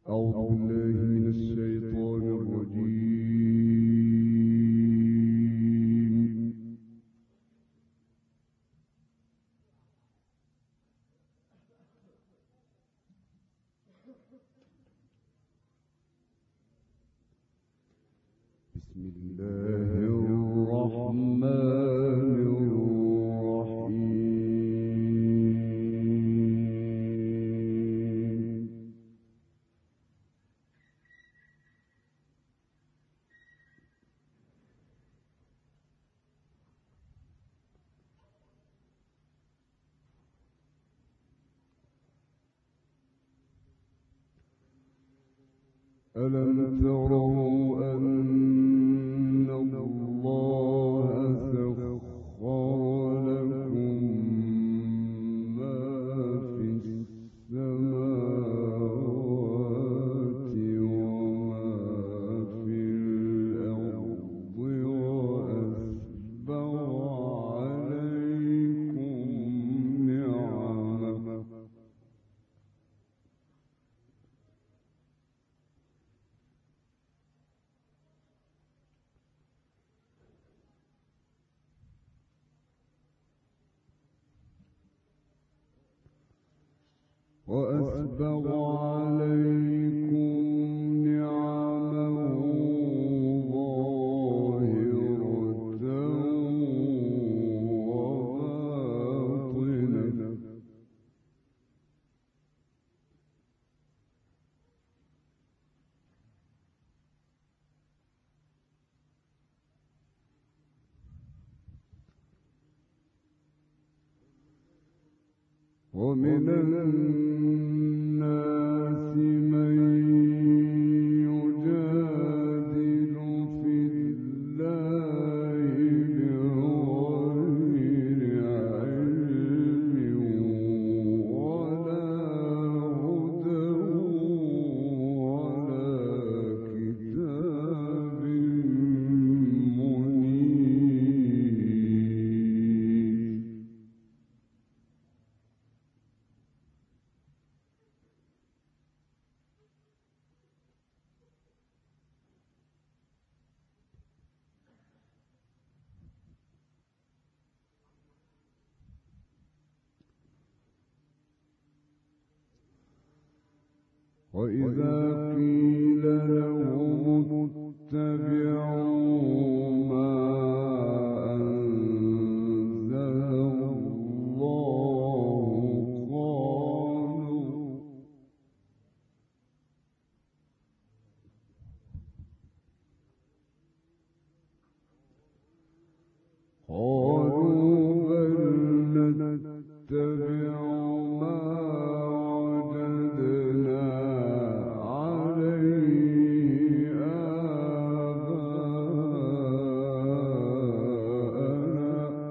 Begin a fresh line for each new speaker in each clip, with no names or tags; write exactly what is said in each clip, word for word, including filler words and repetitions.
ألم تروا أن الله سخر لكم ما في السماوات وما في الأرض وأسبغ عليكم نعمه وأسبغ عليكم نعمه ظاهرة وباطنة ومن الناس من يجادل في الله بغير علم ولا هدى ولا كتاب منير وإذا قيل لهم اتبعوا ما أنزل الله قالوا قالوا بل نتبع ما وجدنا عليه آباءنا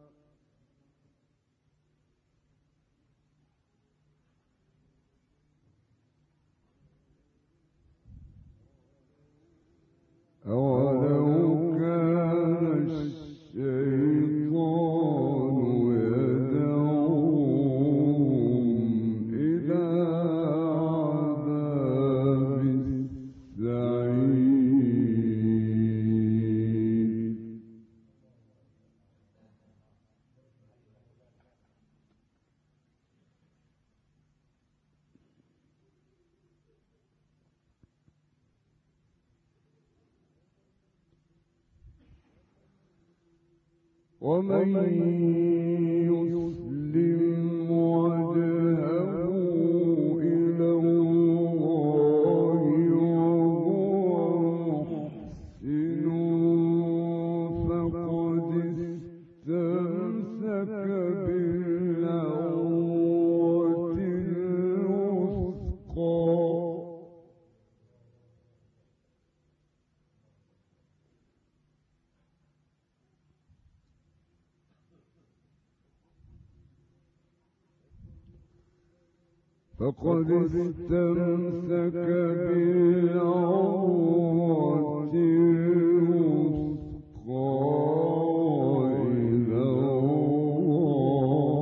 أولو كان الشيطان يدعوهم إلى عذاب السعير ومن يسلم وجهه إلى الله وهو محسن فقد استمسك بالعروة الوثقى فقد استمسك بالعروة الوثقى إلى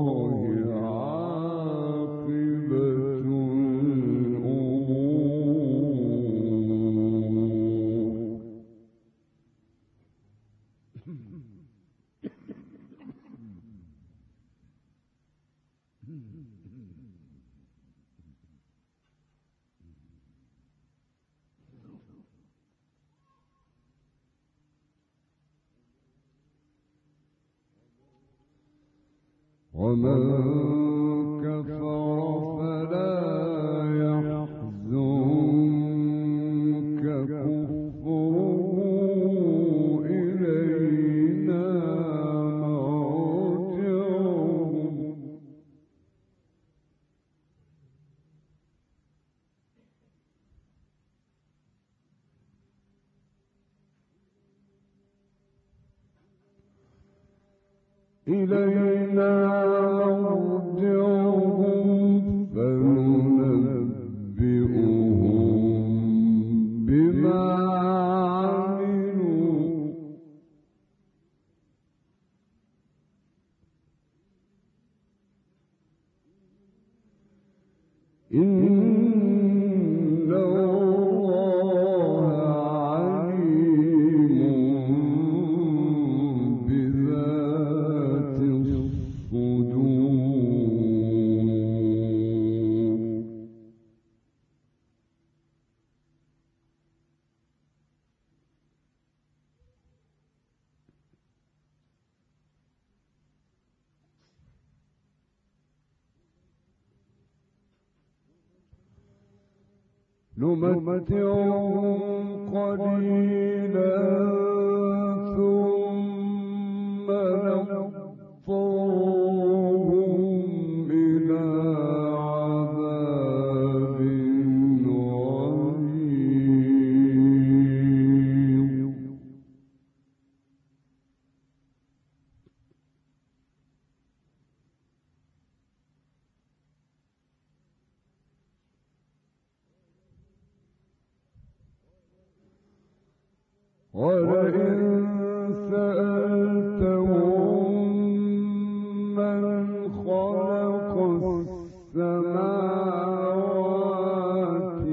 الله عاقبة الأمور ومن كفر فلا يحزنك كفره إلينا مرجعهم إلينا مرجعهم فننبئهم بما عملوا إن الله عليم بذات الصدور نمتعهم قليلا ثم نضطرهم إلى عذاب غليظ ولئن سألتهم من خلق السماوات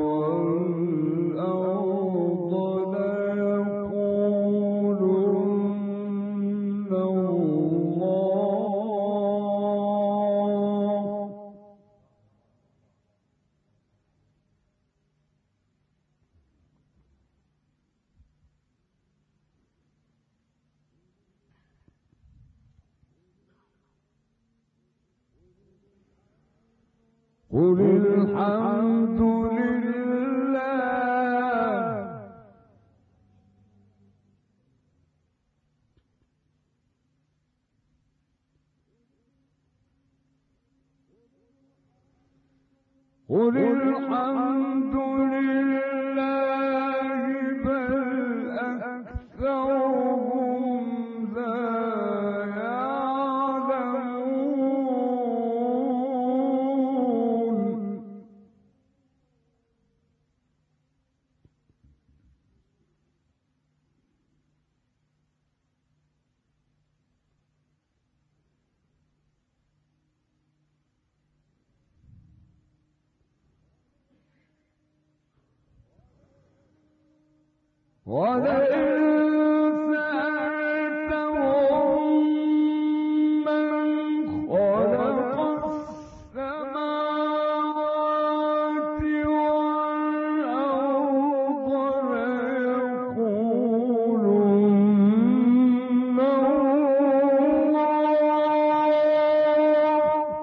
والأرض ليقولن الله قل الحمد لله قل الحمد لله بل أكثرهم لا يعلمون ولئن سألتهم من خلق السماوات والأرض ليقولن الله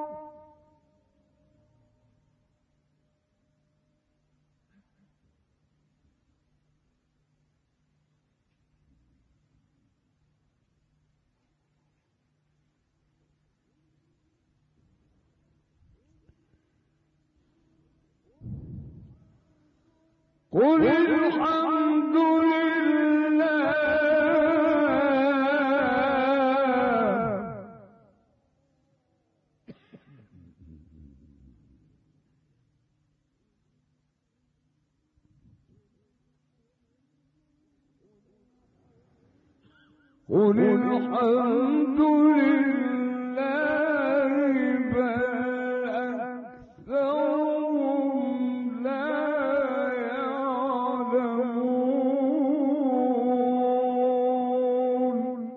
قل الحمد لله قل الحمد لله بل أكثرهم لا يعلمون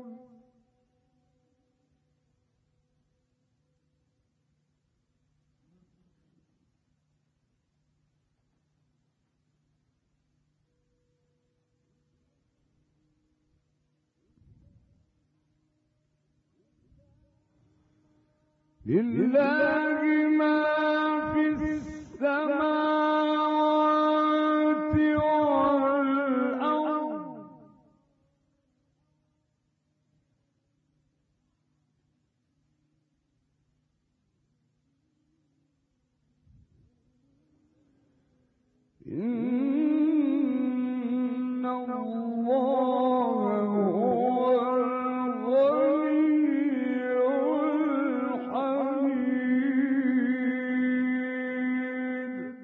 لله ما في السماوات والأرض إن الله هو الغني الحميد.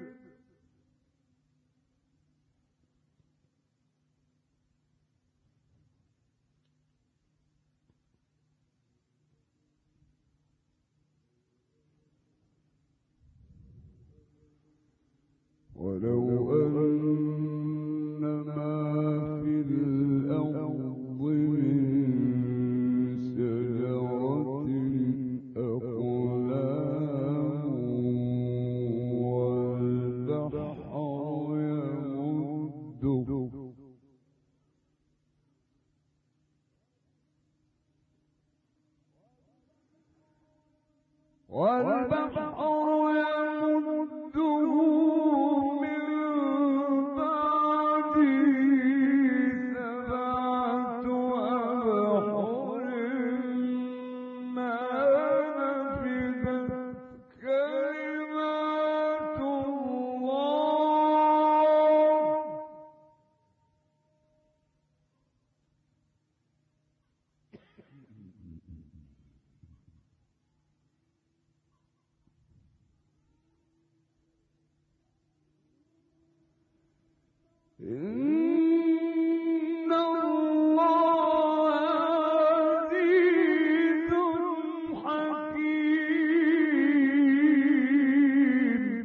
ولو أن ما في الأرض من شجرة أقلام والبحر يمده والبحر يمده من بعده سبعة أبحر ما نفدت كلمات الله. إن الله عزيز حكيم.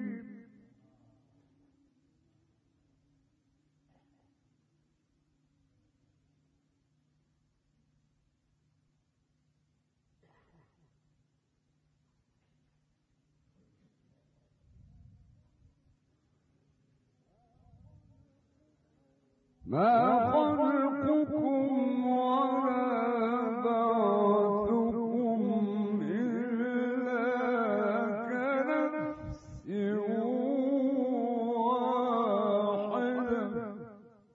ما خلقكم ولا بعثكم إلا كنفس واحدة.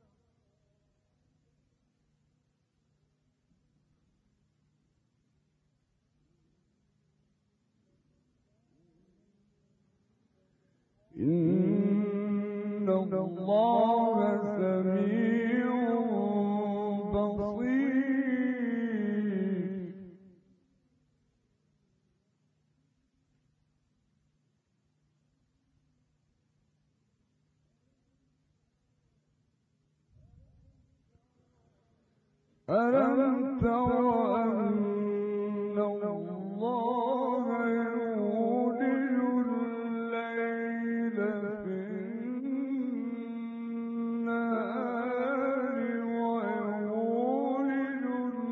إن الله سميع بصير. ألم تر أن الله يولج الليل في النهار ويولج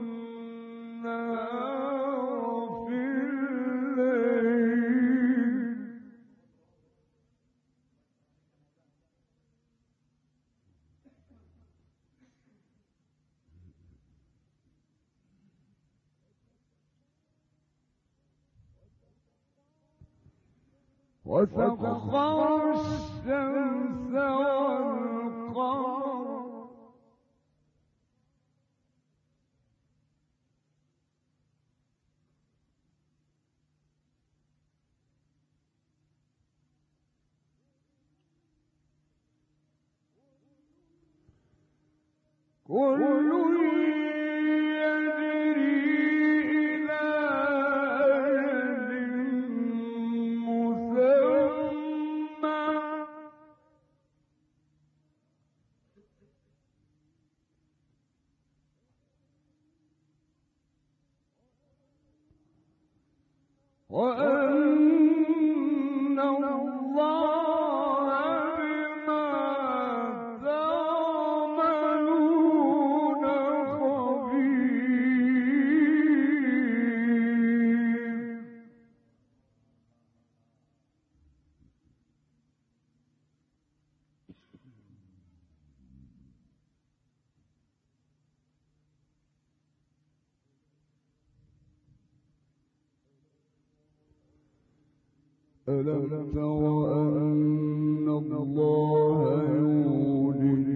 النهار في الليل. وسخر الشمس والقمر كل يجري إلى أجل مسمى. وأن الله بما تعملون خبير. ألم تر أن الله يولج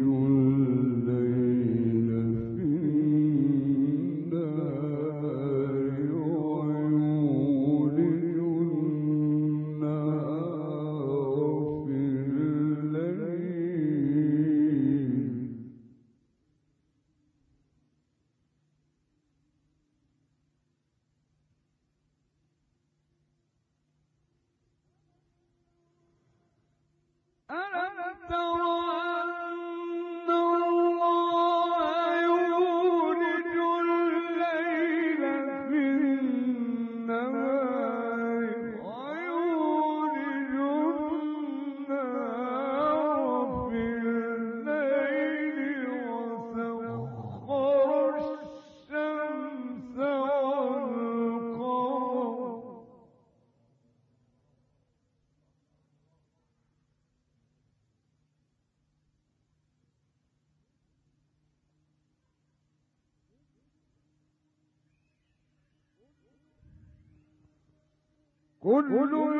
الليل في النهار ويولج النهار في الليل ألم تر أن الله يولج الليل في النهار ويولج النهار في الليل وسخر الشمس والقمر كل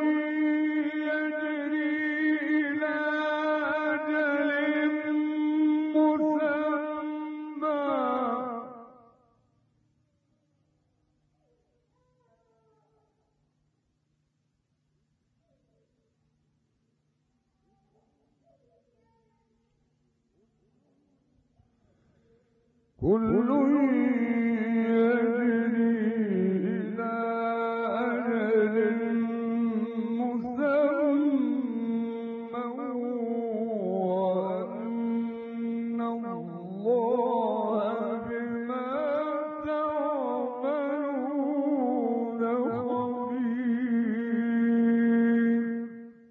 يجري إلى أجل مسمى كل يجري إلى أجل مسمى وأن الله بما تعملون خبير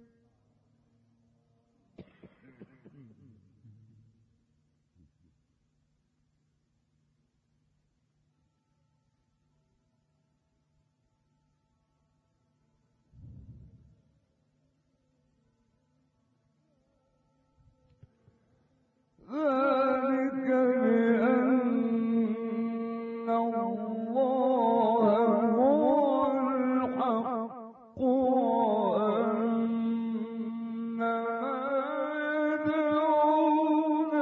ذلك بأن الله هو الحق وأن ما يدعون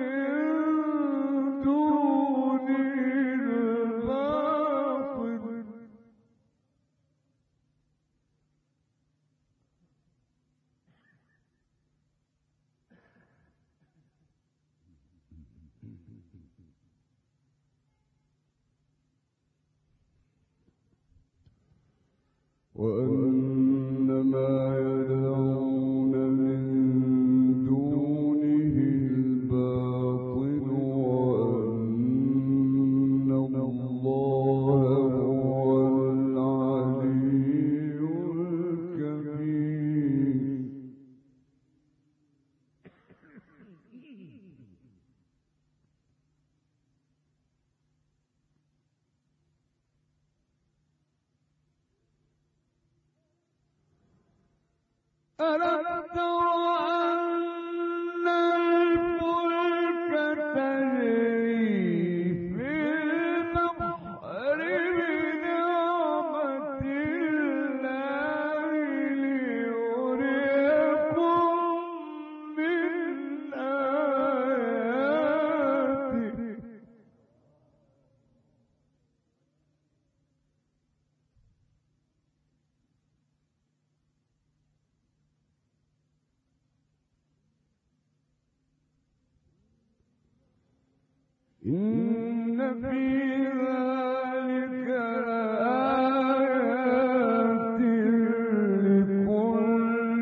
من دونه الباطل وأن ما يدعون من دونه الباطل وأن الله هو العلي الكبير ألم تر أن الفلك تجري في البحر بنعمة الله ليريكم من آياته إن في ذلك لآيات لكل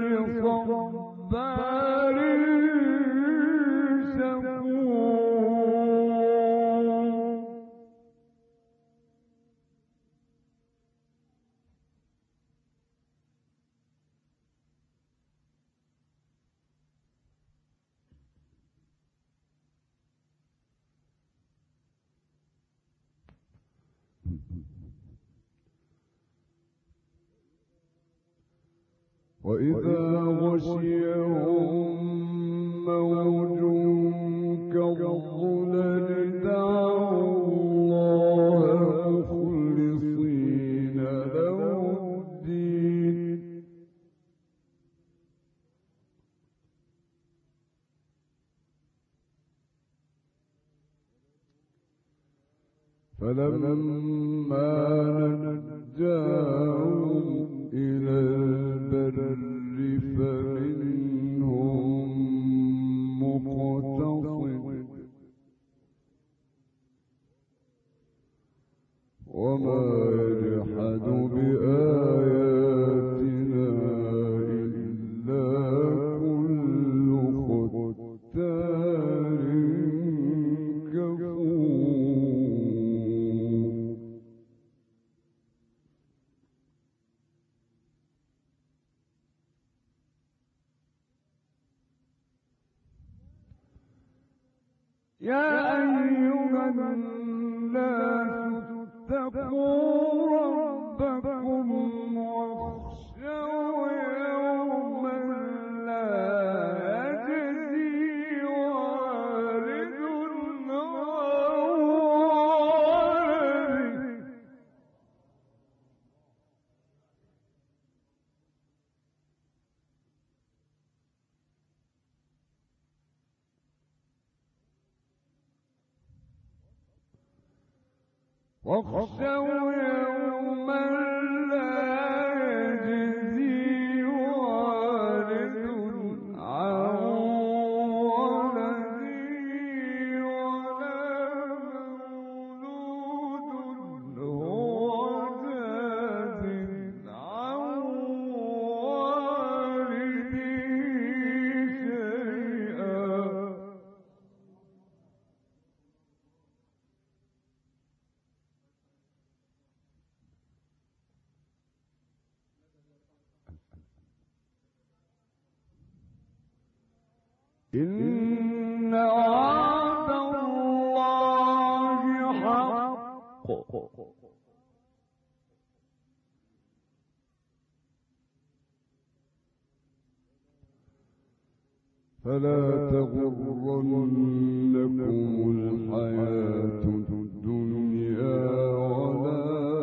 صبار شكور وإذا غشيهم موج كالظلل دعوا الله مخلصين له الدين فلما نجاهم إلى البر فمنهم مقتصد وما يجحد بآياتنا إلا كل ختار كفور. يا أيها الناس اتقوا ربكم واخشوا يوما لا يجزي والد عن ولده واخشوا يوما لا يجزي والد عن ولده ولا مولود هو جاز عن والده شيئا. إن وعد الله حق فلا تغرنكم الحياة الدنيا ولا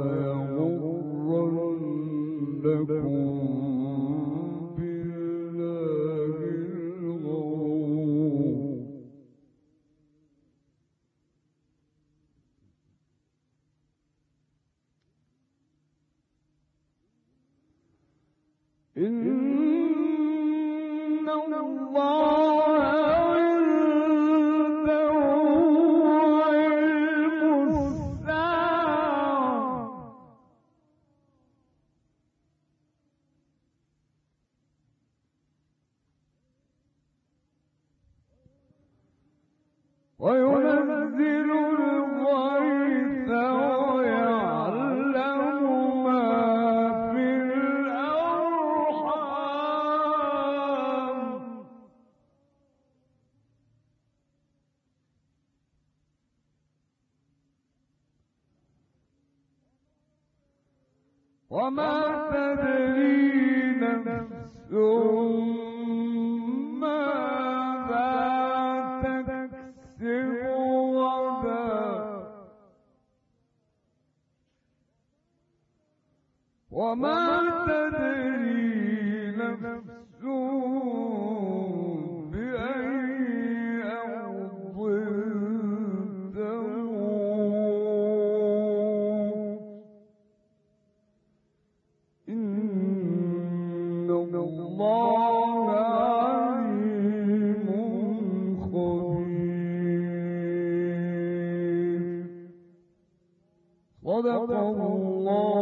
يغرنكم إن الله عنده علم الساعة وينزل الغيث ويعلم ما في الأرحام وما تدري نفس ماذا تكسب غدا وما تدري نفس بأي أرض تموت. إن الله عليم خبير. صدق الله